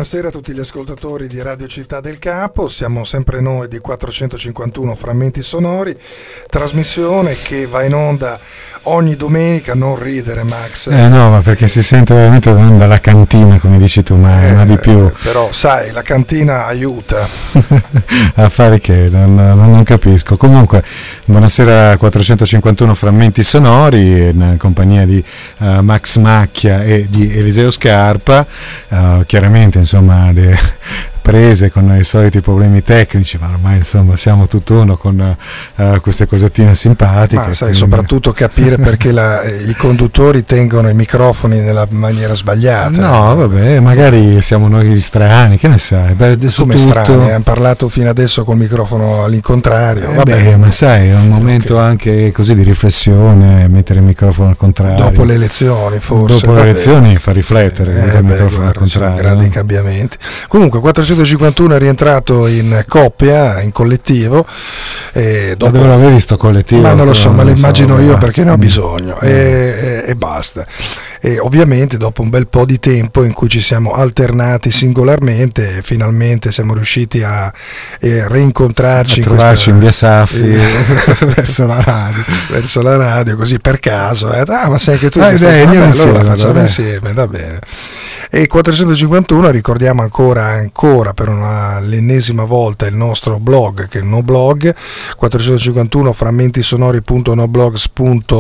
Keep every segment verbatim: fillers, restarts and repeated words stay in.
buonasera a tutti gli ascoltatori di Radio Città del Capo, siamo sempre noi di quattrocentocinquantuno Frammenti Sonori, trasmissione che va in onda ogni domenica. Non ridere, Max. Eh no, ma perché si sente veramente dalla cantina, come dici tu, ma, eh, ma di più. Però sai, la cantina aiuta. A fare che, non, non capisco. Comunque, buonasera a quattrocentocinquantuno Frammenti Sonori, in compagnia di uh, Max Macchia e di Eliseo Scarpa. Uh, chiaramente, insomma, le prese con i soliti problemi tecnici, ma ormai insomma siamo tutt'uno con uh, queste cosettine simpatiche. Ma sai, quindi soprattutto capire perché la, i conduttori tengono i microfoni nella maniera sbagliata. No, vabbè, magari siamo noi strani, che ne sai? Beh, come tutto strani? Hanno parlato fino adesso col microfono all'incontrario. Eh vabbè, beh, ma sai, è un momento okay, anche così di riflessione, mettere il microfono al contrario. Dopo le elezioni, forse. Dopo le elezioni fa riflettere, eh, mettere il microfono guarda, al contrario. Grandi cambiamenti. Comunque, quattrocentocinquantuno è rientrato in coppia, in collettivo. E dopo, ma dove l'avevi visto collettivo? Ma non lo so, me lo immagino so, io va. perché ne ho bisogno. E, e, e basta. E ovviamente dopo un bel po' di tempo in cui ci siamo alternati singolarmente, finalmente siamo riusciti a eh, reincontrarci, a trovarci in, questa, in via Saffi eh, verso la radio, verso la radio, così per caso. Eh, ah, ma sai anche tu? Ah, che dai, allora insieme, la facciamo vabbè. insieme, va bene. E quattrocentocinquantuno, ricordiamo ancora ancora per una, l'ennesima volta il nostro blog, che è il no blog, quattrocentocinquantuno frammentisonori punto noblogs punto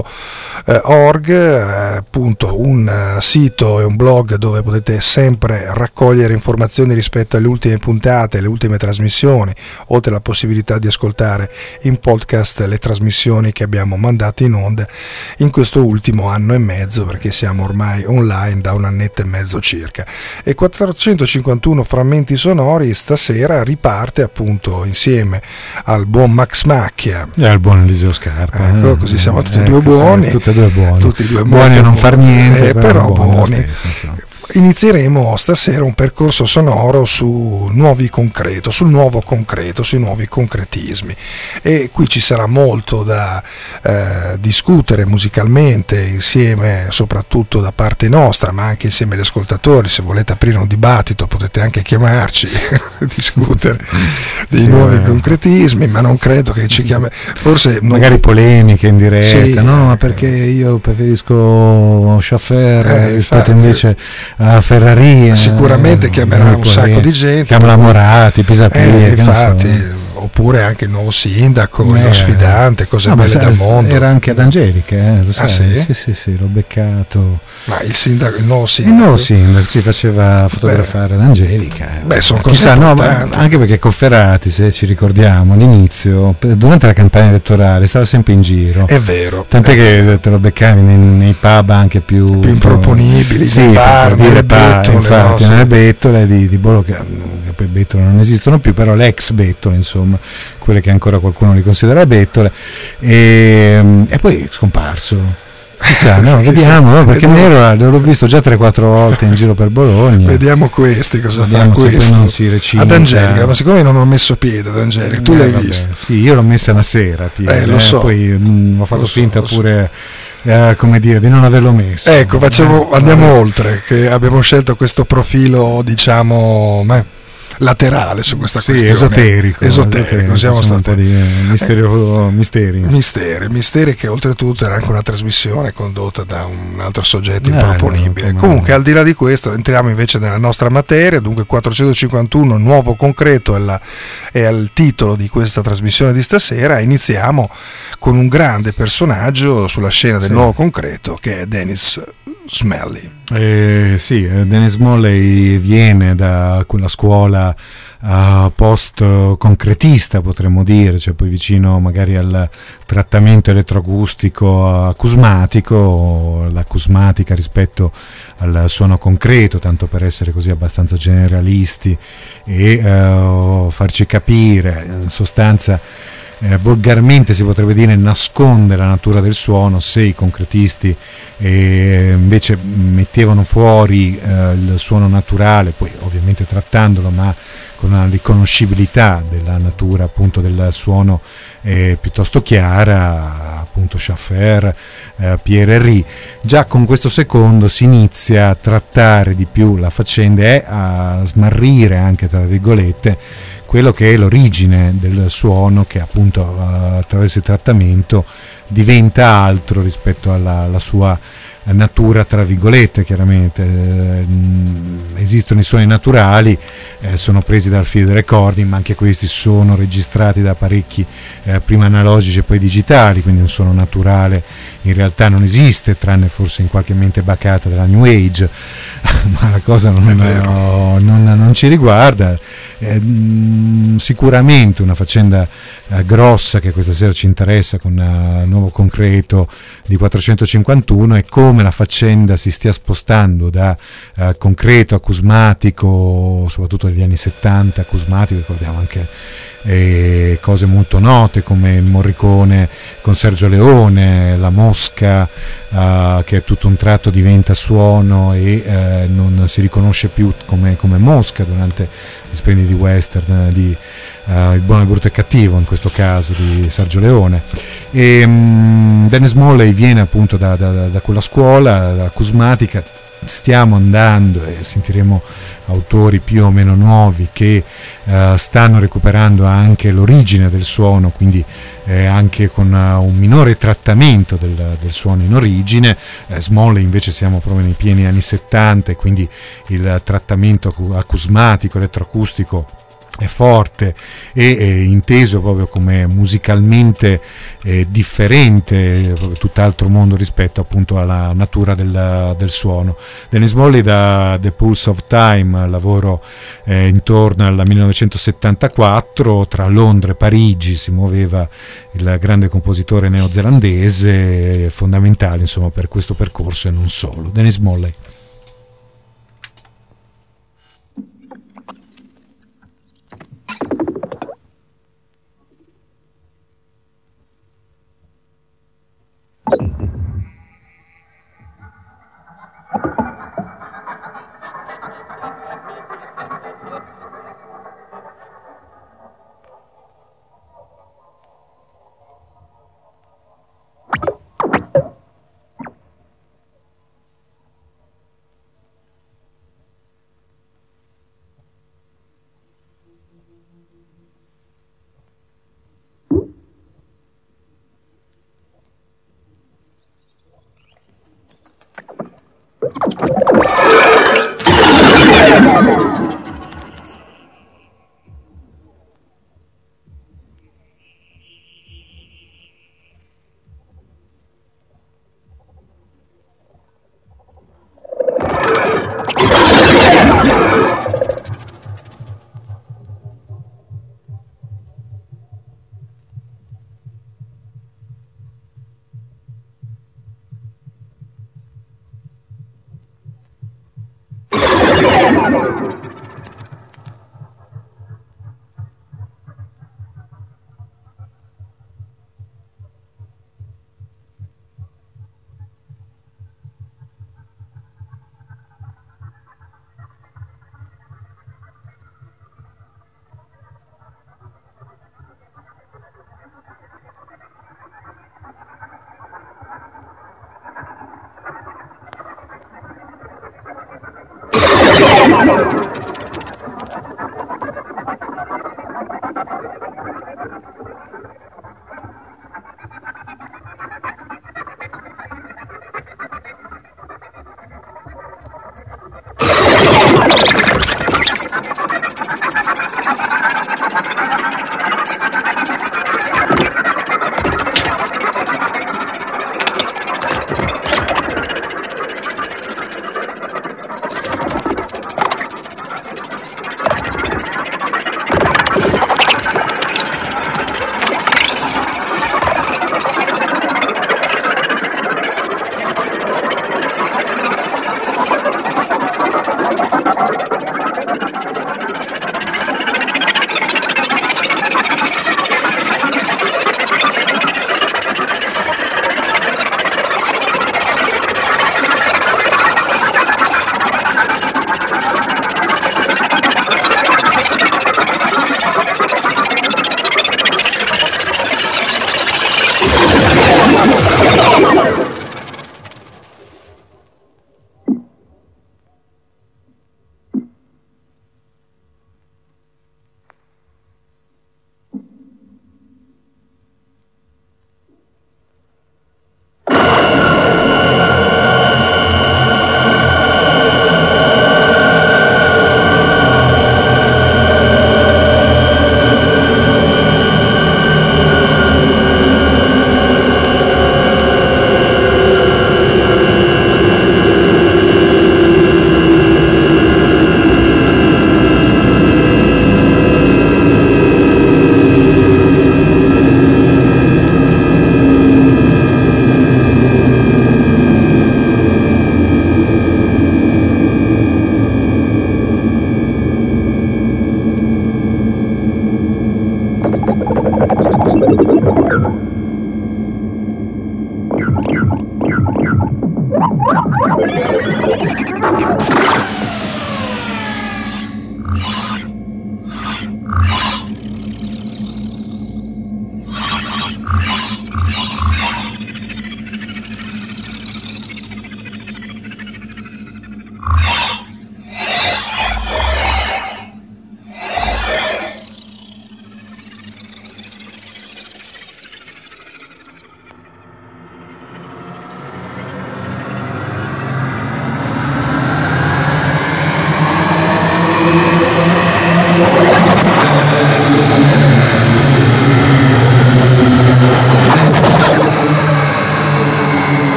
org, eh, appunto un uh, sito e un blog dove potete sempre raccogliere informazioni rispetto alle ultime puntate, alle ultime trasmissioni, oltre alla possibilità di ascoltare in podcast le trasmissioni che abbiamo mandato in onda in questo ultimo anno e mezzo, perché siamo ormai online da un annetto e mezzo circa. E quattrocentocinquantuno Frammenti Sonori stasera riparte appunto insieme al buon Max Macchia e al buon Eliseo Scarpa. Ecco, eh, così siamo tutti e eh, due buoni, tutti e due buoni, tutti e due buoni a non far niente, eh, però, però buoni. buoni. Stesso, Inizieremo stasera un percorso sonoro su nuovi concreto, sul nuovo concreto, sui nuovi concretismi, e qui ci sarà molto da eh, discutere musicalmente insieme, soprattutto da parte nostra, ma anche insieme agli ascoltatori. Se volete aprire un dibattito potete anche chiamarci discutere dei sì, nuovi eh. concretismi, ma non credo che ci chiami, forse magari non... polemiche in diretta, sì, no, ma perché io preferisco Schaffer eh, rispetto invece a Ferrari. Sicuramente eh, chiamerà un sacco di gente, chiamerà Morati, Pisapia, eh, infatti, so. Oppure anche il nuovo sindaco, eh, lo sfidante, cose no, belle sa, dal mondo. Era anche ad Angelica, eh, lo sai? Ah, sì? Sì, sì, sì, l'ho beccato. Ma il sindaco, il nuovo sindaco? Il nuovo sindaco si faceva fotografare ad Angelica. Beh, sono cose chissà, no, ma anche perché Cofferati, se ci ricordiamo, all'inizio, durante la campagna elettorale, stava sempre in giro. È vero. Tant'è è che te lo beccavi nei, nei pub anche più, più improponibili, sì, nei bar, per dire nelle bar, bettole, infatti, no, nelle sì. bettole di, di Bologna, che poi bettole non esistono più, però le ex bettole, insomma, quelle che ancora qualcuno li considera bettole, e, e poi è scomparso. Chissà, no, vediamo, no, perché Nero l'ho visto già tre quattro volte in giro per Bologna. Vediamo questi cosa vediamo fa questo. Non si recinta. Ad Angelica, ma siccome non ho messo piede ad Angelica, tu eh, l'hai vabbè, visto? Sì, io l'ho messa una sera, piede, eh, lo so. eh, poi mh, ho fatto lo so, finta so. pure eh, come dire, di non averlo messo. Ecco, facciamo, eh, andiamo vabbè. oltre, che abbiamo scelto questo profilo, diciamo, beh, laterale su questa sì, questione. Esoterico, esoterico, esoterico siamo stati un po' di misterio, eh, misteri. misteri misteri che oltretutto era anche una trasmissione condotta da un altro soggetto eh, improponibile. no, Comunque, al di là di questo, entriamo invece nella nostra materia. Dunque, quattrocentocinquantuno nuovo concreto è, la, è il titolo di questa trasmissione di stasera. Iniziamo con un grande personaggio sulla scena del sì. nuovo concreto, che è Dennis Smalley. Eh, sì, Dennis Smalley viene da quella scuola uh, post-concretista, potremmo dire, cioè poi vicino magari al trattamento elettroacustico acusmatico, l'acusmatica rispetto al suono concreto, tanto per essere così abbastanza generalisti e uh, farci capire, in sostanza. Eh, volgarmente si potrebbe dire nasconde la natura del suono, se i concretisti eh, invece mettevano fuori eh, il suono naturale, poi ovviamente trattandolo ma con una riconoscibilità della natura appunto del suono eh, piuttosto chiara, appunto Schaffer, eh, Pierre Henry. Già con questo secondo si inizia a trattare di più la faccenda e a smarrire anche, tra virgolette, quello che è l'origine del suono, che appunto uh, attraverso il trattamento diventa altro rispetto alla, alla sua natura, tra virgolette. Chiaramente eh, esistono i suoni naturali, eh, sono presi dal field recording, ma anche questi sono registrati da apparecchi eh, prima analogici e poi digitali, quindi un suono naturale in realtà non esiste, tranne forse in qualche mente bacata della New Age, ma la cosa non, è non, non, non ci riguarda. Eh, mh, sicuramente una faccenda eh, grossa che questa sera ci interessa con uh, il nuovo concreto di quattrocentocinquantuno è come la faccenda si stia spostando da uh, concreto acusmatico, soprattutto negli anni settanta, acusmatico, ricordiamo anche eh, cose molto note come Morricone con Sergio Leone, La Mosca, uh, che tutto un tratto diventa suono e uh, non si riconosce più come, come mosca durante gli splendidi western di uh, Il buono, il brutto e il cattivo, in questo caso di Sergio Leone. E um, Dennis Smalley viene appunto da, da, da quella scuola, dalla acusmatica. Stiamo andando e sentiremo autori più o meno nuovi che uh, stanno recuperando anche l'origine del suono, quindi eh, anche con uh, un minore trattamento del, del suono in origine. eh, Smalley invece siamo proprio nei pieni anni settanta, e quindi il trattamento acusmatico, elettroacustico è forte e eh, inteso proprio come musicalmente eh, differente, proprio tutt'altro mondo rispetto appunto alla natura del, del suono. Dennis Smalley da The Pulse of Time, lavoro eh, intorno al millenovecentosettantaquattro, tra Londra e Parigi si muoveva il grande compositore neozelandese, fondamentale insomma per questo percorso e non solo. Dennis Smalley.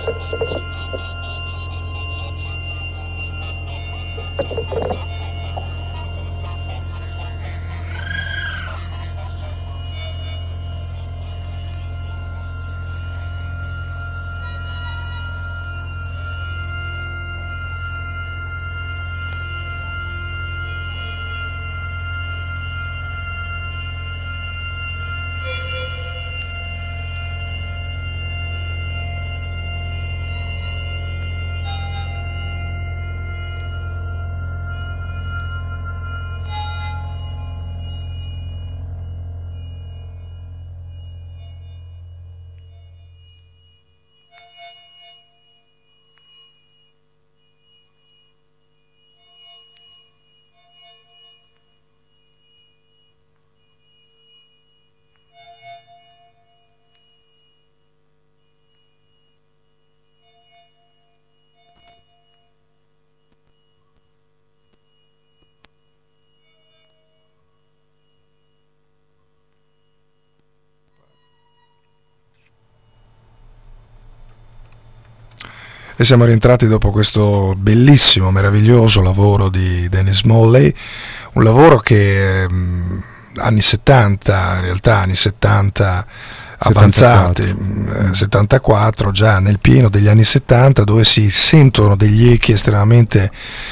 E siamo rientrati dopo questo bellissimo, meraviglioso lavoro di Dennis Smalley, un lavoro che mh, anni settanta, in realtà anni settanta avanzati, settantaquattro. settantaquattro, già nel pieno degli anni settanta, dove si sentono degli echi estremamente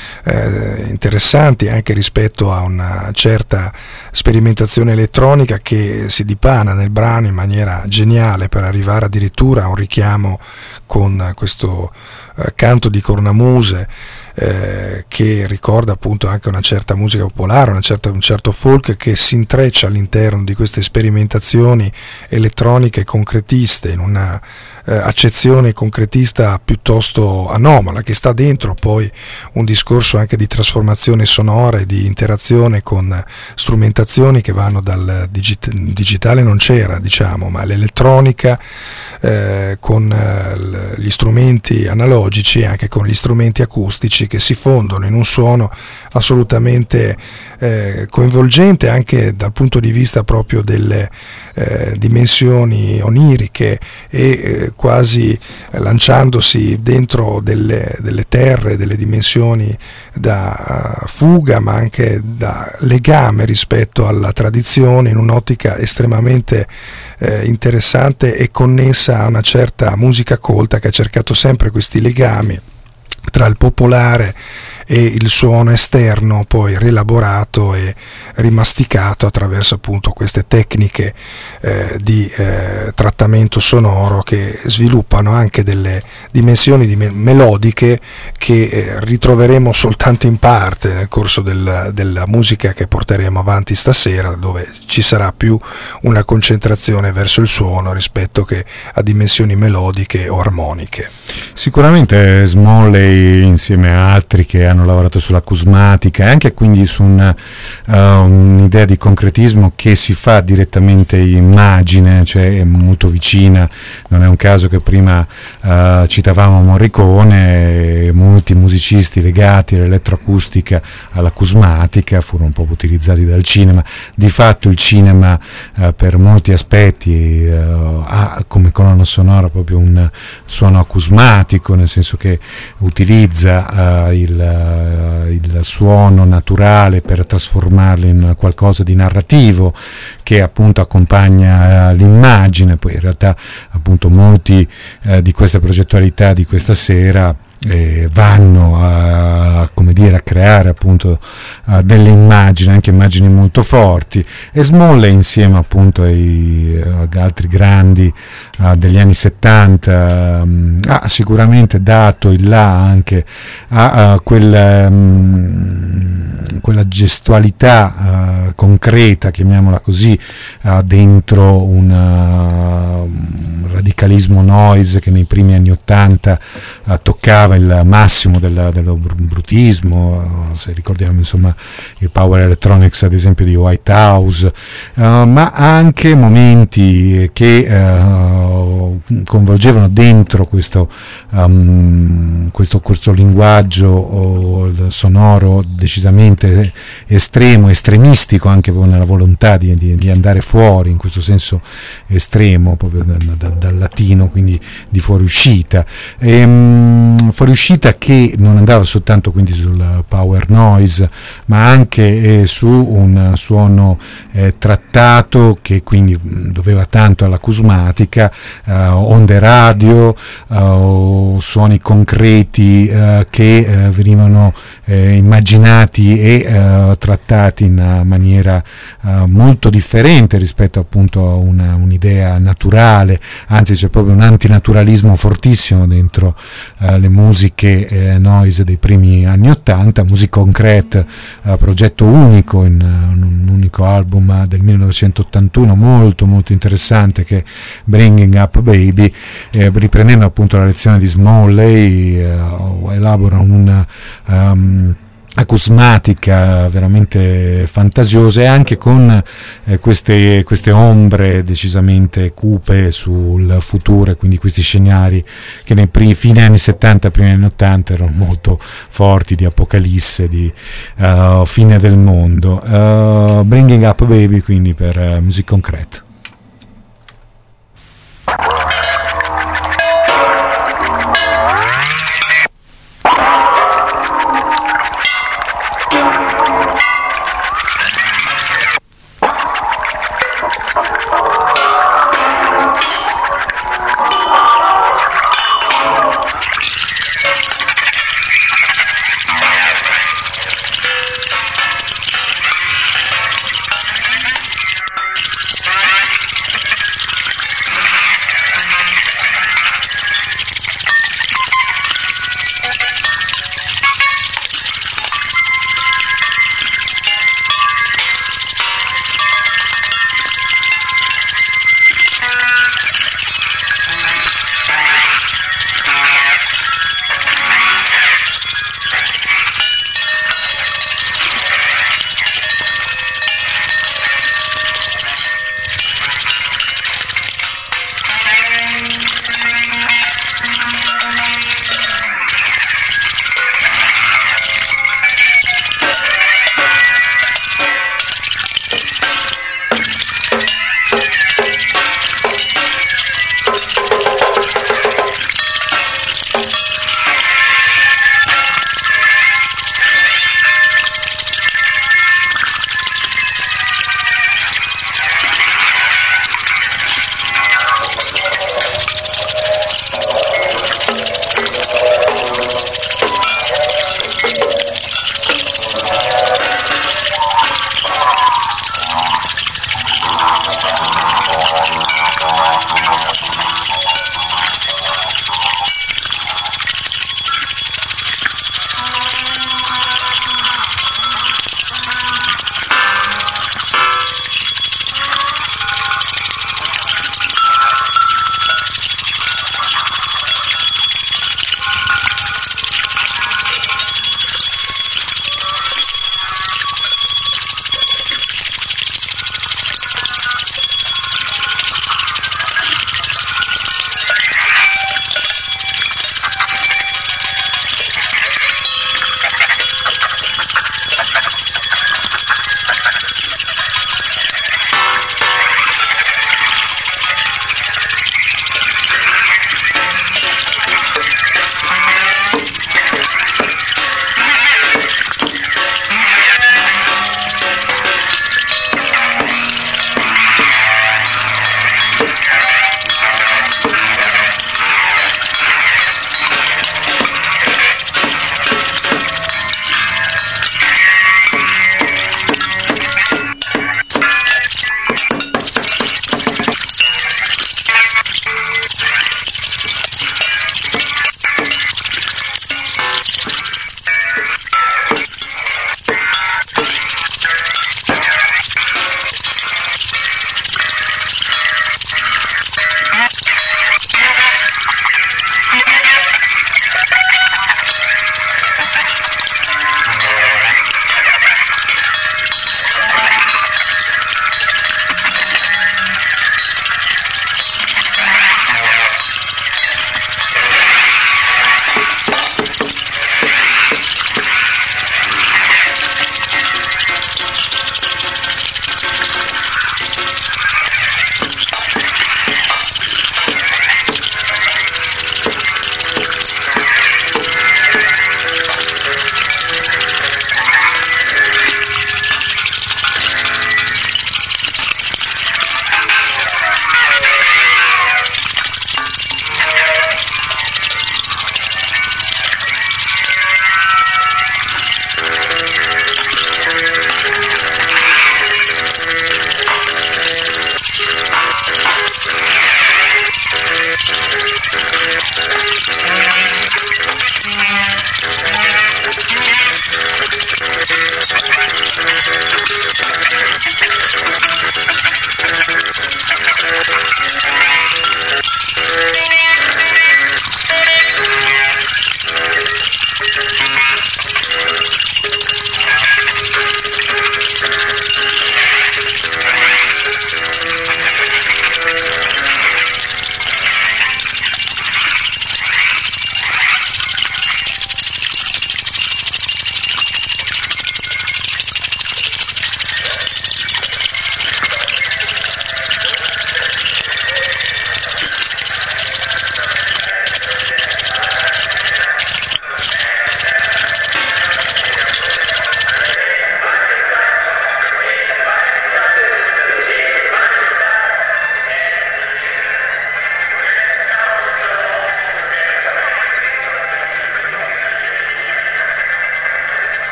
eh, interessanti anche rispetto a una certa sperimentazione elettronica che si dipana nel brano in maniera geniale, per arrivare addirittura a un richiamo con questo eh, canto di cornamuse eh, che ricorda appunto anche una certa musica popolare, una certa, un certo folk che si intreccia all'interno di queste sperimentazioni elettroniche concretiste, in una eh, accezione concretista piuttosto anomala, che sta dentro poi un discorso anche di trasformazione sonora e di interazione con strumentazioni che vanno dal digit- digitale, non c'era diciamo, ma l'elettronica eh, con eh, gli strumenti analogici e anche con gli strumenti acustici, che si fondono in un suono assolutamente eh, coinvolgente anche dal punto di vista proprio delle eh, dimensioni oniriche e eh, quasi lanciandosi dentro delle, delle terre, delle dimensioni da fuga ma anche da legame rispetto alla tradizione, in un'ottica estremamente eh, interessante e connessa a una certa musica colta che ha cercato sempre questi legami tra il popolare e il suono esterno, poi rielaborato e rimasticato attraverso appunto queste tecniche eh, di eh, trattamento sonoro che sviluppano anche delle dimensioni di me- melodiche che eh, ritroveremo soltanto in parte nel corso del, della musica che porteremo avanti stasera, dove ci sarà più una concentrazione verso il suono rispetto che a dimensioni melodiche o armoniche. Sicuramente Smalley, insieme a altri che hanno lavorato sulla cusmatica e anche quindi su una, uh, un'idea di concretismo che si fa direttamente immagine, cioè è molto vicina. Non è un caso che prima uh, citavamo Morricone, e molti musicisti legati all'elettroacustica, alla cusmatica furono un po' utilizzati dal cinema. Di fatto il cinema uh, per molti aspetti uh, ha come colonna sonora proprio un suono acusmatico, nel senso che utilizza uh, il, uh, il suono naturale per trasformarlo in qualcosa di narrativo che appunto accompagna uh, l'immagine. Poi in realtà appunto molti uh, di queste progettualità di questa sera Eh, vanno a, come dire, a creare appunto uh, delle immagini, anche immagini molto forti, e Smalley insieme appunto ai uh, altri grandi uh, degli anni settanta um, ha sicuramente dato il là anche a, a quel, um, quella gestualità uh, concreta, chiamiamola così, uh, dentro un, uh, un radicalismo noise che nei primi anni ottanta uh, toccava il massimo del, dello brutismo, se ricordiamo insomma il Power Electronics ad esempio di Whitehouse, uh, ma anche momenti che uh, coinvolgevano dentro questo um, questo, questo linguaggio oh, sonoro decisamente estremo, estremistico, anche nella volontà di, di, di andare fuori, in questo senso estremo, proprio da, da, dal latino, quindi di fuoriuscita. E, um, fuoriuscita che non andava soltanto quindi sul power noise, ma anche eh, su un suono eh, trattato, che quindi doveva tanto alla acusmatica, eh, onde radio, eh, suoni concreti eh, che eh, venivano eh, immaginati e eh, trattati in una maniera eh, molto differente rispetto appunto a una, un'idea naturale, anzi c'è proprio un antinaturalismo fortissimo dentro eh, le musiche eh, noise dei primi anni ottanta. Music Concrete, eh, progetto unico in, in un unico album del millenovecentottantuno, molto molto interessante, che è Bringing Up Baby, eh, riprendendo appunto la lezione di Smalley, eh, elabora un um, acusmatica veramente fantasiosa, e anche con eh, queste, queste ombre decisamente cupe sul futuro, e quindi questi scenari che nei primi, fine anni settanta, primi anni ottanta erano molto forti, di apocalisse, di uh, fine del mondo. uh, Bringing Up Baby quindi per uh, Music Concrete. Bye.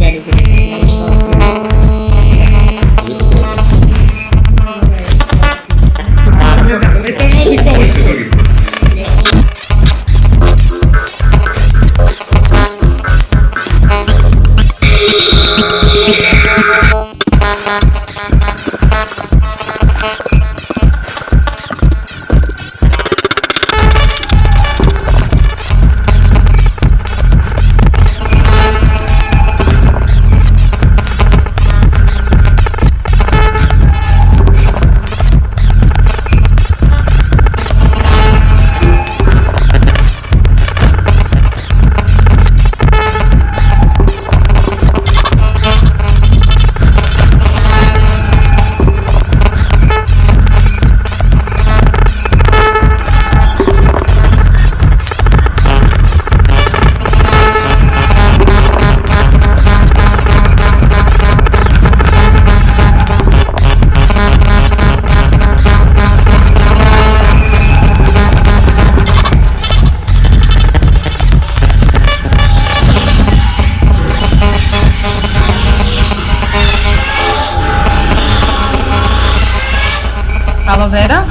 Aloe vera?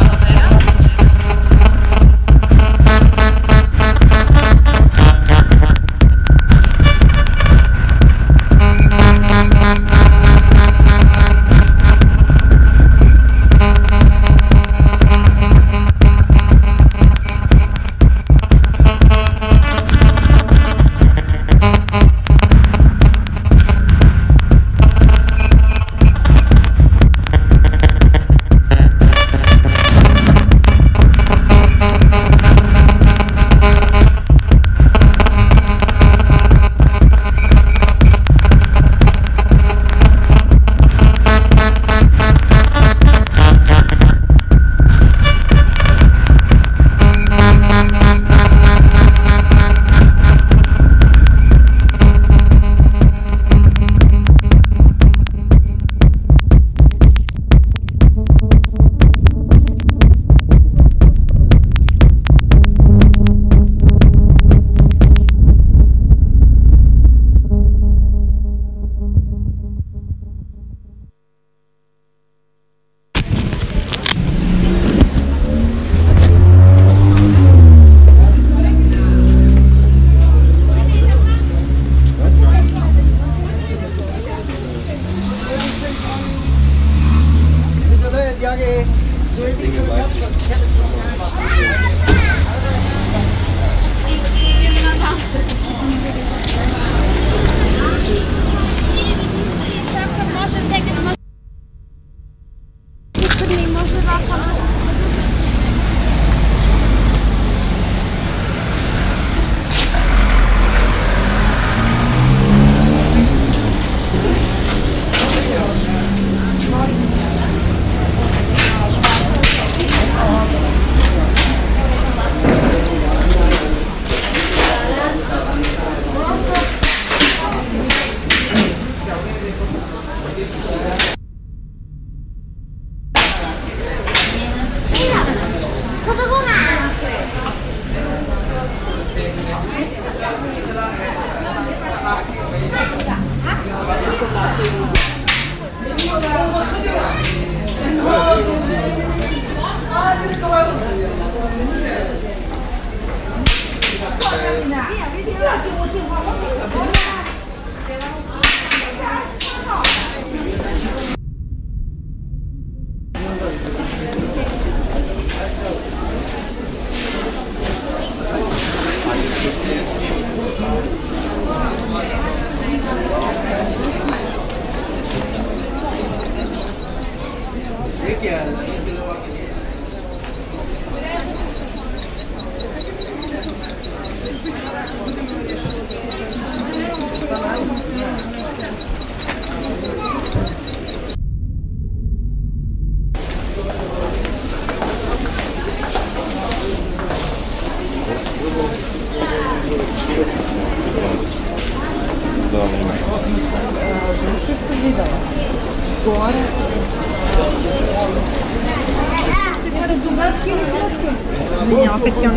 Vediamo perché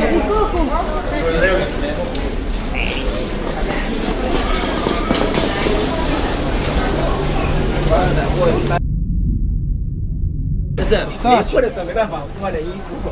non 或者是没办法换点衣服。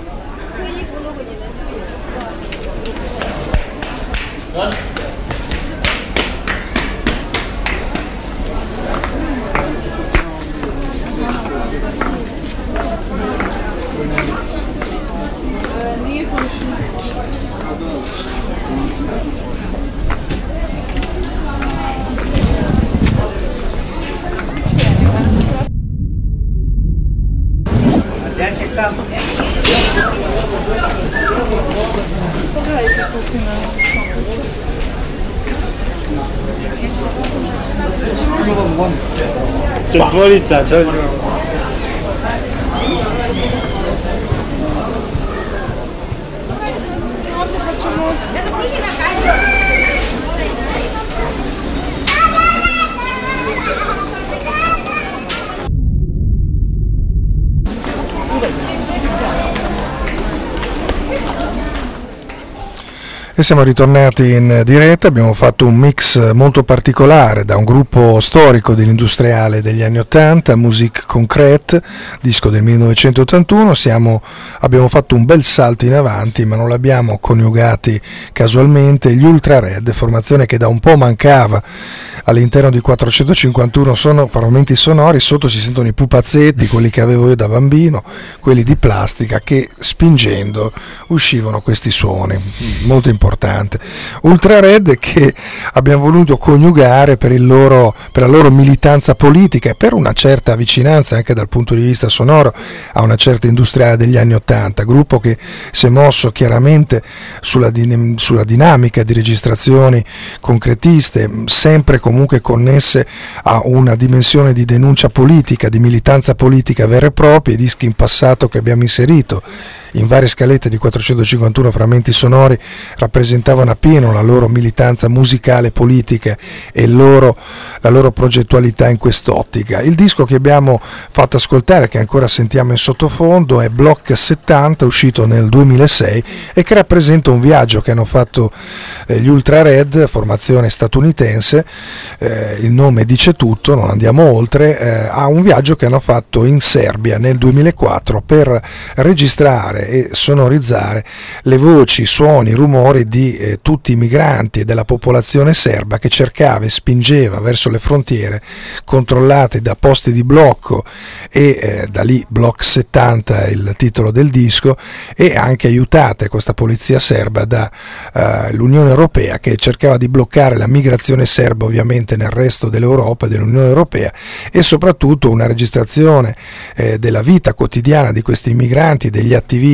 Centralizza, cioè E siamo ritornati in diretta, abbiamo fatto un mix molto particolare da un gruppo storico dell'industriale degli anni ottanta, Musique Concrète, disco del millenovecentottantuno. Siamo, abbiamo fatto un bel salto in avanti, ma non l'abbiamo coniugati casualmente, gli Ultra Red, formazione che da un po' mancava all'interno di quattrocentocinquantuno sono frammenti sonori. Sotto si sentono i pupazzetti, quelli che avevo io da bambino, quelli di plastica, che spingendo uscivano questi suoni, molto importante. Ultra Red, che abbiamo voluto coniugare per, il loro, per la loro militanza politica e per una certa vicinanza anche dal punto di vista sonoro a una certa industriale degli anni ottanta, gruppo che si è mosso chiaramente sulla, din- sulla dinamica di registrazioni concretiste, sempre comunque connesse a una dimensione di denuncia politica, di militanza politica vera e propria. I dischi in passato che abbiamo inserito in varie scalette di quattrocentocinquantuno frammenti sonori rappresentavano appieno la loro militanza musicale, politica e loro, la loro progettualità in quest'ottica. Il disco che abbiamo fatto ascoltare, che ancora sentiamo in sottofondo, è Block settanta, uscito nel duemilasei e che rappresenta un viaggio che hanno fatto eh, gli Ultra Red, formazione statunitense, eh, il nome dice tutto, non andiamo oltre, eh, a un viaggio che hanno fatto in Serbia nel duemilaquattro per registrare e sonorizzare le voci, suoni, rumori di eh, tutti i migranti e della popolazione serba che cercava e spingeva verso le frontiere controllate da posti di blocco, e eh, da lì Block settanta è il titolo del disco, e anche aiutate questa polizia serba dall'Unione eh, Europea, che cercava di bloccare la migrazione serba ovviamente nel resto dell'Europa e dell'Unione Europea, e soprattutto una registrazione eh, della vita quotidiana di questi migranti, degli attivisti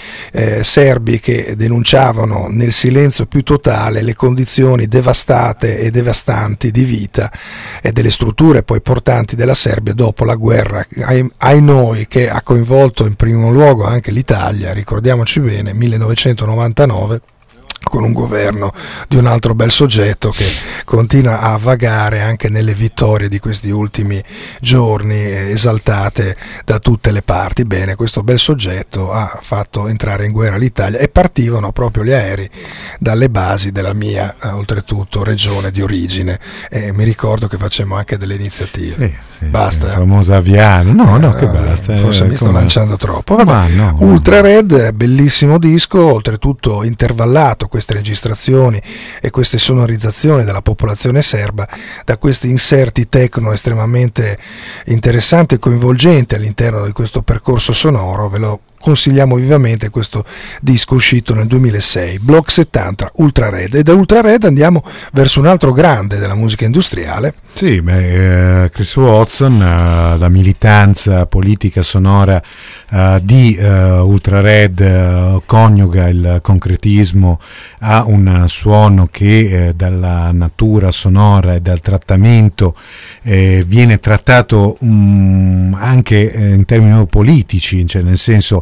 Eh, serbi che denunciavano nel silenzio più totale le condizioni devastate e devastanti di vita e delle strutture poi portanti della Serbia dopo la guerra, ai, ai noi, che ha coinvolto in primo luogo anche l'Italia, ricordiamoci bene, millenovecentonovantanove, con un governo di un altro bel soggetto che continua a vagare anche nelle vittorie di questi ultimi giorni, esaltate da tutte le parti. Bene, questo bel soggetto ha fatto entrare in guerra l'Italia e partivano proprio gli aerei dalle basi della mia, oltretutto, regione di origine, e mi ricordo che facemmo anche delle iniziative. Sì, sì, basta. Sì, il famoso Aviano. No, no, che eh, basta. Forse eh, mi sto come... lanciando troppo. Vabbè, no, Ultra Red, bellissimo disco, oltretutto intervallato queste registrazioni e queste sonorizzazioni della popolazione serba da questi inserti techno estremamente interessanti e coinvolgenti all'interno di questo percorso sonoro. Ve lo consigliamo vivamente, questo disco uscito nel duemilasei, Block settanta, Ultra Red. E da Ultra Red andiamo verso un altro grande della musica industriale. Sì, beh, eh, Chris Watson, eh, la militanza politica sonora eh, di eh, Ultra Red eh, coniuga il concretismo a un suono che eh, dalla natura sonora e dal trattamento eh, viene trattato um, anche eh, in termini politici, cioè nel senso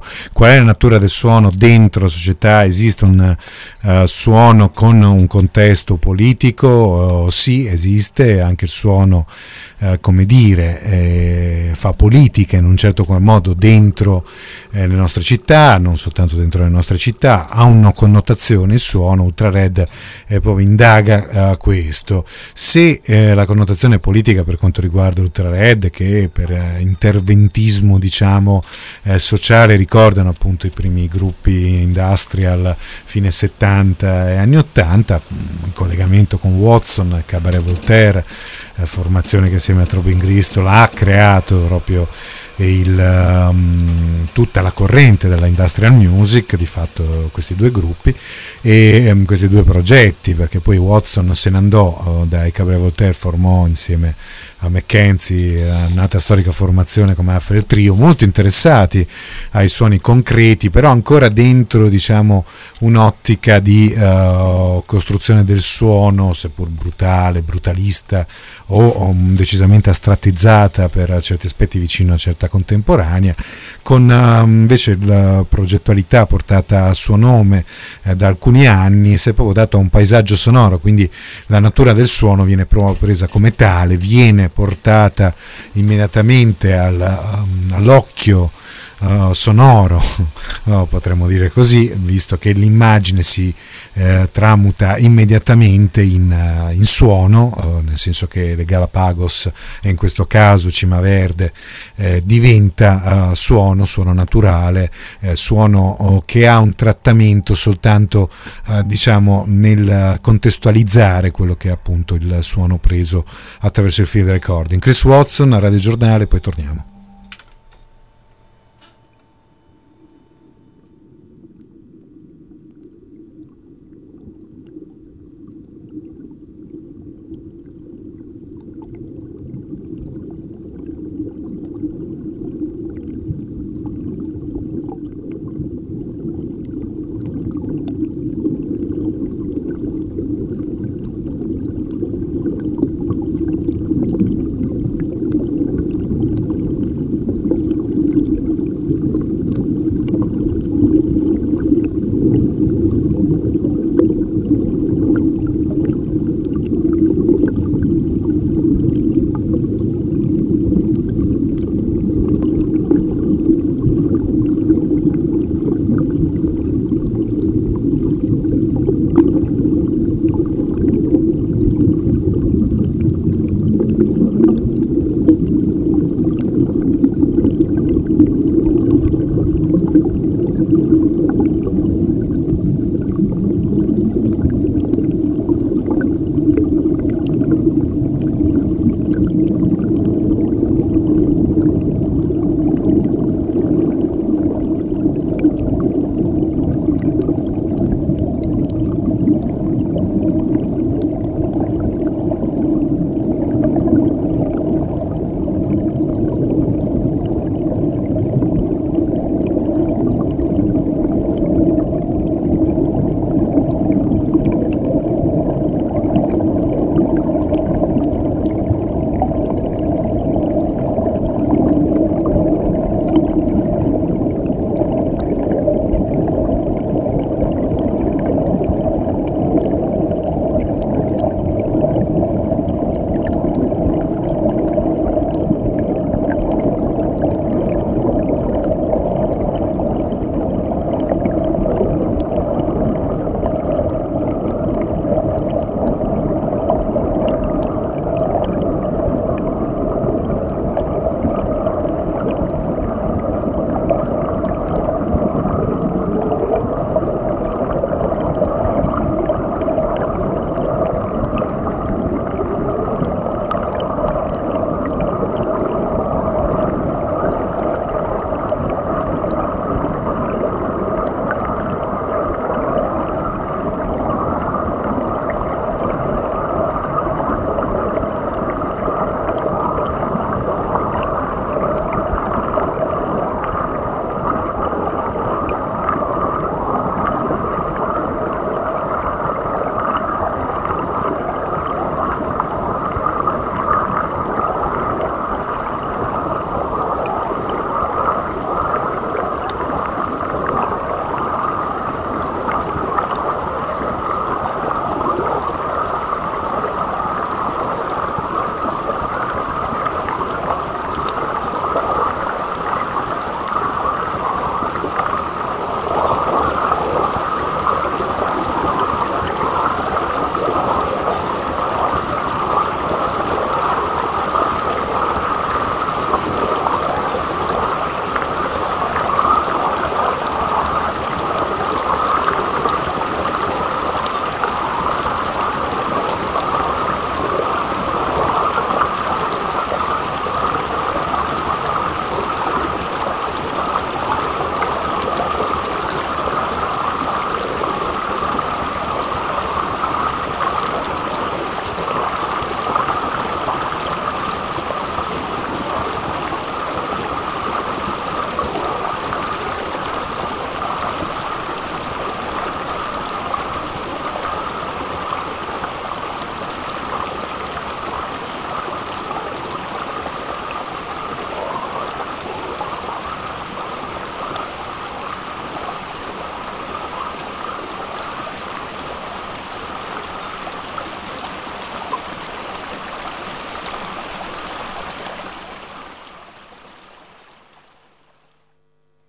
Qual è la natura del suono dentro la società? Esiste un uh, suono con un contesto politico? Uh, sì, esiste. Anche il suono, uh, come dire, eh, fa politica in un certo qual modo dentro eh, le nostre città, non soltanto dentro le nostre città. Ha una connotazione il suono. Ultrared eh, proprio indaga uh, questo. Se eh, la connotazione politica per quanto riguarda l'Ultrared, che per eh, interventismo diciamo eh, sociale ricordano appunto i primi gruppi industrial fine settanta e anni ottanta, in collegamento con Watson, Cabaret Voltaire, eh, formazione che insieme a Tobin Bristol ha creato proprio il, um, tutta la corrente della industrial music, di fatto questi due gruppi e um, questi due progetti, perché poi Watson se ne andò uh, dai Cabaret Voltaire, formò insieme a Mackenzie la nata storica formazione come Affer Trio, molto interessati ai suoni concreti, però ancora dentro diciamo un'ottica di uh, costruzione del suono, seppur brutale, brutalista o, o decisamente astrattizzata per certi aspetti vicino a certa contemporanea, con uh, invece la progettualità portata a suo nome eh, da alcuni anni si è proprio dato a un paesaggio sonoro, quindi la natura del suono viene proprio presa come tale, viene portata immediatamente al, um, all'occhio uh, sonoro, no, potremmo dire così, visto che l'immagine si eh, tramuta immediatamente in, uh, in suono, uh, nel senso che le Galapagos e in questo caso Cima Verde eh, diventa uh, suono, suono naturale, eh, suono oh, che ha un trattamento soltanto uh, diciamo nel contestualizzare quello che è appunto il suono preso attraverso il field recording. Chris Watson a Radio Giornale, poi torniamo.